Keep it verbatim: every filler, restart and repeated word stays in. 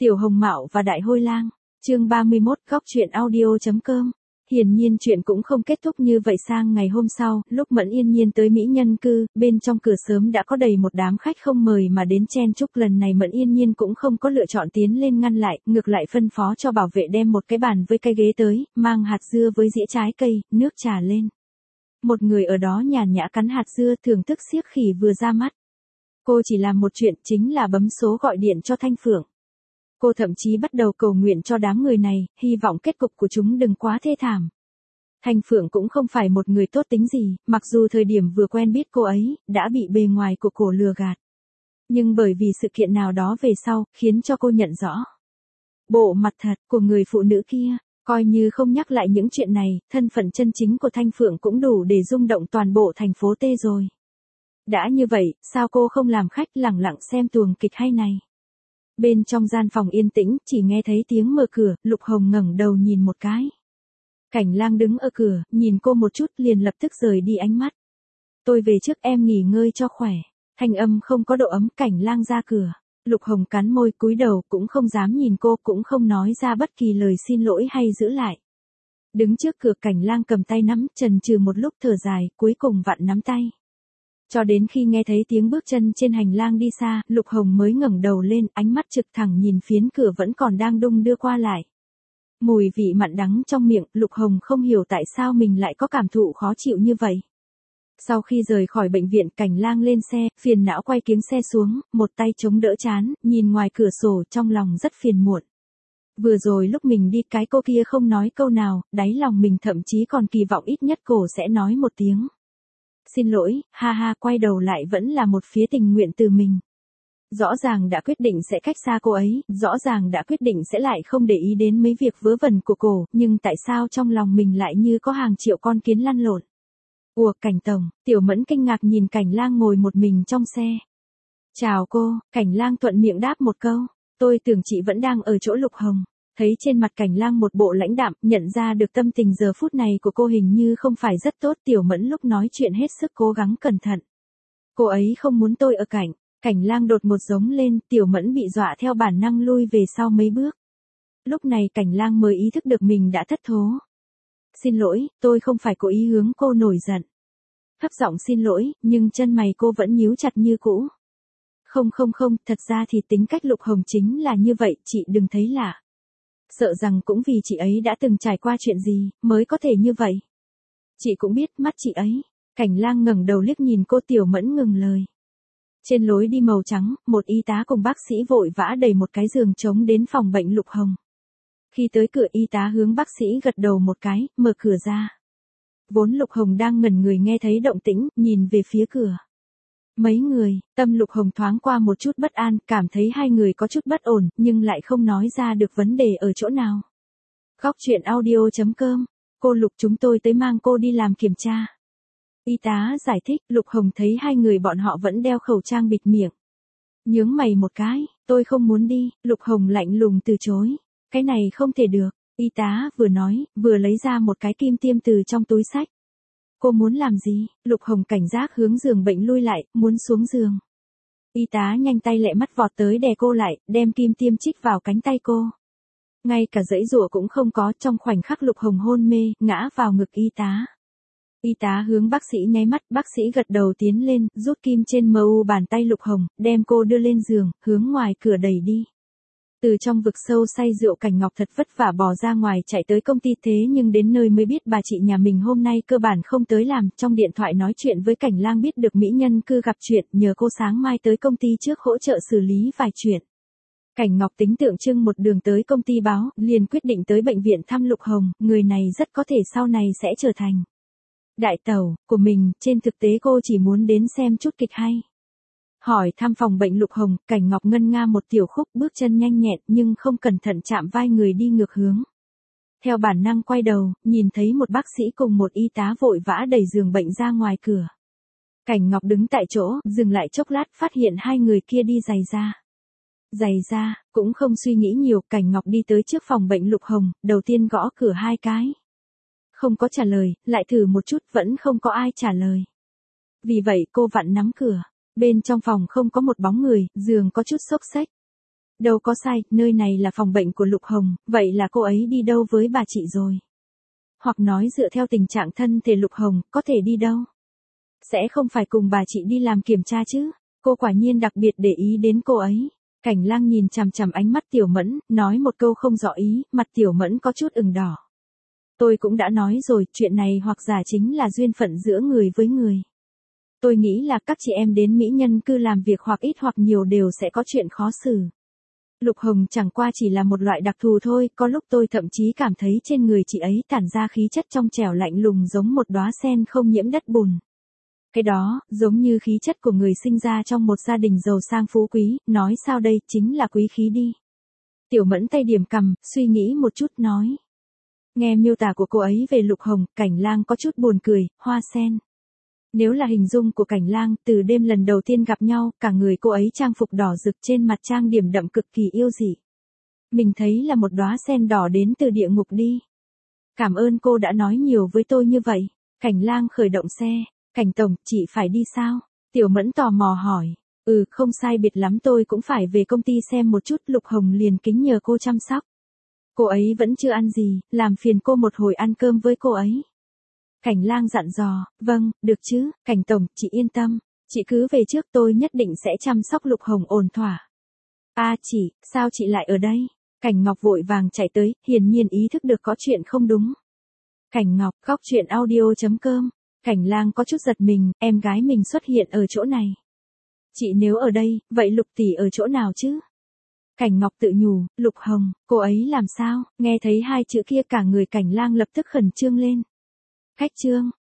Tiểu Hồng Mạo và Đại Hôi Lang, chương ba mươi mốt, góc truyện audio chấm com. Hiển nhiên chuyện cũng không kết thúc như vậy. Sang ngày hôm sau, lúc Mẫn Yên Nhiên tới Mỹ Nhân Cư, bên trong cửa sớm đã có đầy một đám khách không mời mà đến chen chúc. Lần này Mẫn Yên Nhiên cũng không có lựa chọn tiến lên ngăn lại, ngược lại phân phó cho bảo vệ đem một cái bàn với cái ghế tới, mang hạt dưa với dĩa trái cây, nước trà lên. Một người ở đó nhàn nhã cắn hạt dưa, thưởng thức xiếc khỉ vừa ra mắt. Cô chỉ làm một chuyện, chính là bấm số gọi điện cho Thanh Phượng. Cô thậm chí bắt đầu cầu nguyện cho đám người này, hy vọng kết cục của chúng đừng quá thê thảm. Thanh Phượng cũng không phải một người tốt tính gì, mặc dù thời điểm vừa quen biết cô ấy, đã bị bề ngoài của cổ lừa gạt. Nhưng bởi vì sự kiện nào đó về sau, khiến cho cô nhận rõ bộ mặt thật của người phụ nữ kia. Coi như không nhắc lại những chuyện này, thân phận chân chính của Thanh Phượng cũng đủ để rung động toàn bộ thành phố T rồi. Đã như vậy, sao cô không làm khách lẳng lặng xem tuồng kịch hay này? Bên trong gian phòng yên tĩnh, chỉ nghe thấy tiếng mở cửa, Lục Hồng ngẩng đầu nhìn một cái. Cảnh Lang đứng ở cửa, nhìn cô một chút liền lập tức rời đi ánh mắt. Tôi về trước, em nghỉ ngơi cho khỏe. Thanh âm không có độ ấm. Cảnh Lang ra cửa. Lục Hồng cắn môi cúi đầu, cũng không dám nhìn cô, cũng không nói ra bất kỳ lời xin lỗi hay giữ lại. Đứng trước cửa, Cảnh Lang cầm tay nắm, chần chừ một lúc thở dài, cuối cùng vặn nắm tay. Cho đến khi nghe thấy tiếng bước chân trên hành lang đi xa, Lục Hồng mới ngẩng đầu lên, ánh mắt trực thẳng nhìn phiến cửa vẫn còn đang đung đưa qua lại. Mùi vị mặn đắng trong miệng, Lục Hồng không hiểu tại sao mình lại có cảm thụ khó chịu như vậy. Sau khi rời khỏi bệnh viện, Cảnh Lang lên xe, phiền não quay kiếng xe xuống, một tay chống đỡ trán, nhìn ngoài cửa sổ, trong lòng rất phiền muộn. Vừa rồi lúc mình đi, cái cô kia không nói câu nào, đáy lòng mình thậm chí còn kỳ vọng ít nhất cổ sẽ nói một tiếng xin lỗi, ha ha. Quay đầu lại vẫn là một phía tình nguyện từ mình. Rõ ràng đã quyết định sẽ cách xa cô ấy, rõ ràng đã quyết định sẽ lại không để ý đến mấy việc vớ vẩn của cổ, nhưng tại sao trong lòng mình lại như có hàng triệu con kiến lăn lộn? Ủa, Cảnh Tổng. Tiểu Mẫn kinh ngạc nhìn Cảnh Lang ngồi một mình trong xe. Chào cô. Cảnh Lang thuận miệng đáp một câu. Tôi tưởng chị vẫn đang ở chỗ Lục Hồng. Thấy trên mặt Cảnh Lang một bộ lãnh đạm, nhận ra được tâm tình giờ phút này của cô hình như không phải rất tốt. Tiểu Mẫn lúc nói chuyện hết sức cố gắng cẩn thận. Cô ấy không muốn tôi ở cạnh. Cảnh Lang đột ngột giống lên, Tiểu Mẫn bị dọa theo bản năng lui về sau mấy bước. Lúc này Cảnh Lang mới ý thức được mình đã thất thố. Xin lỗi, tôi không phải cố ý hướng cô nổi giận. Thấp giọng xin lỗi, nhưng chân mày cô vẫn nhíu chặt như cũ. Không không không, thật ra thì tính cách Lục Hồng chính là như vậy, chị đừng thấy lạ. Sợ rằng cũng vì chị ấy đã từng trải qua chuyện gì, mới có thể như vậy. Chị cũng biết mắt chị ấy. Cảnh Lang ngẩng đầu liếc nhìn cô. Tiểu Mẫn ngừng lời. Trên lối đi màu trắng, một y tá cùng bác sĩ vội vã đẩy một cái giường trống đến phòng bệnh Lục Hồng. Khi tới cửa, y tá hướng bác sĩ gật đầu một cái, mở cửa ra. Vốn Lục Hồng đang ngẩn người nghe thấy động tĩnh, nhìn về phía cửa. Mấy người, tâm Lục Hồng thoáng qua một chút bất an, cảm thấy hai người có chút bất ổn, nhưng lại không nói ra được vấn đề ở chỗ nào. Góc truyện audio chấm com. Cô Lục, chúng tôi tới mang cô đi làm kiểm tra. Y tá giải thích. Lục Hồng thấy hai người bọn họ vẫn đeo khẩu trang bịt miệng. Nhướng mày một cái, tôi không muốn đi. Lục Hồng lạnh lùng từ chối. Cái này không thể được. Y tá vừa nói, vừa lấy ra một cái kim tiêm từ trong túi xách. Cô muốn làm gì? Lục Hồng cảnh giác hướng giường bệnh lui lại, muốn xuống giường. Y tá nhanh tay lẹ mắt vọt tới đè cô lại, đem kim tiêm chích vào cánh tay cô. Ngay cả giãy giụa cũng không có. Trong khoảnh khắc Lục Hồng hôn mê, ngã vào ngực y tá. Y tá hướng bác sĩ nháy mắt, bác sĩ gật đầu tiến lên, rút kim trên mờ u bàn tay Lục Hồng, đem cô đưa lên giường, hướng ngoài cửa đẩy đi. Từ trong vực sâu say rượu, Cảnh Ngọc thật vất vả bò ra ngoài chạy tới công ty, thế nhưng đến nơi mới biết bà chị nhà mình hôm nay cơ bản không tới làm. Trong điện thoại nói chuyện với Cảnh Lang biết được Mỹ Nhân Cư gặp chuyện, nhờ cô sáng mai tới công ty trước hỗ trợ xử lý vài chuyện. Cảnh Ngọc tính tượng trưng một đường tới công ty báo, liền quyết định tới bệnh viện thăm Lục Hồng, người này rất có thể sau này sẽ trở thành đại tẩu của mình. Trên thực tế cô chỉ muốn đến xem chút kịch hay. Hỏi thăm phòng bệnh Lục Hồng, Cảnh Ngọc ngân nga một tiểu khúc, bước chân nhanh nhẹn nhưng không cẩn thận chạm vai người đi ngược hướng. Theo bản năng quay đầu, nhìn thấy một bác sĩ cùng một y tá vội vã đẩy giường bệnh ra ngoài cửa. Cảnh Ngọc đứng tại chỗ, dừng lại chốc lát, phát hiện hai người kia đi giày da. Giày da, cũng không suy nghĩ nhiều, Cảnh Ngọc đi tới trước phòng bệnh Lục Hồng, đầu tiên gõ cửa hai cái. Không có trả lời, lại thử một chút, vẫn không có ai trả lời. Vì vậy cô vặn nắm cửa. Bên trong phòng không có một bóng người, giường có chút xốc xếch. Đâu có sai, nơi này là phòng bệnh của Lục Hồng, vậy là cô ấy đi đâu với bà chị rồi? Hoặc nói dựa theo tình trạng thân thể Lục Hồng, có thể đi đâu? Sẽ không phải cùng bà chị đi làm kiểm tra chứ? Cô quả nhiên đặc biệt để ý đến cô ấy. Cảnh Lang nhìn chằm chằm ánh mắt Tiểu Mẫn, nói một câu không rõ ý, mặt Tiểu Mẫn có chút ửng đỏ. Tôi cũng đã nói rồi, chuyện này hoặc giả chính là duyên phận giữa người với người. Tôi nghĩ là các chị em đến mỹ nhân cư làm việc hoặc ít hoặc nhiều đều sẽ có chuyện khó xử. Lục Hồng chẳng qua chỉ là một loại đặc thù thôi, có lúc tôi thậm chí cảm thấy trên người chị ấy tản ra khí chất trong trẻo lạnh lùng giống một đóa sen không nhiễm đất bùn. Cái đó, giống như khí chất của người sinh ra trong một gia đình giàu sang phú quý, nói sao đây, chính là quý khí đi. Tiểu Mẫn tay điểm cằm, suy nghĩ một chút nói. Nghe miêu tả của cô ấy về Lục Hồng, Cảnh Lang có chút buồn cười, hoa sen. Nếu là hình dung của Cảnh Lang, từ đêm lần đầu tiên gặp nhau, cả người cô ấy trang phục đỏ rực trên mặt trang điểm đậm cực kỳ yêu dị. Mình thấy là một đóa sen đỏ đến từ địa ngục đi. Cảm ơn cô đã nói nhiều với tôi như vậy. Cảnh Lang khởi động xe. Cảnh tổng, chị phải đi sao? Tiểu Mẫn tò mò hỏi. Ừ, không sai biệt lắm, tôi cũng phải về công ty xem một chút. Lục Hồng liền kính nhờ cô chăm sóc. Cô ấy vẫn chưa ăn gì, làm phiền cô một hồi ăn cơm với cô ấy. Cảnh Lang dặn dò. Vâng, được chứ, Cảnh tổng, chị yên tâm. Chị cứ về trước, tôi nhất định sẽ chăm sóc Lục Hồng ổn thỏa. À chị, sao chị lại ở đây? Cảnh Ngọc vội vàng chạy tới, hiển nhiên ý thức được có chuyện không đúng. Cảnh Ngọc, góc truyện audio chấm com. Cảnh Lang có chút giật mình, em gái mình xuất hiện ở chỗ này. Chị nếu ở đây, vậy Lục tỷ ở chỗ nào chứ? Cảnh Ngọc tự nhủ, Lục Hồng, cô ấy làm sao? Nghe thấy hai chữ kia cả người Cảnh Lang lập tức khẩn trương lên. Khách trương,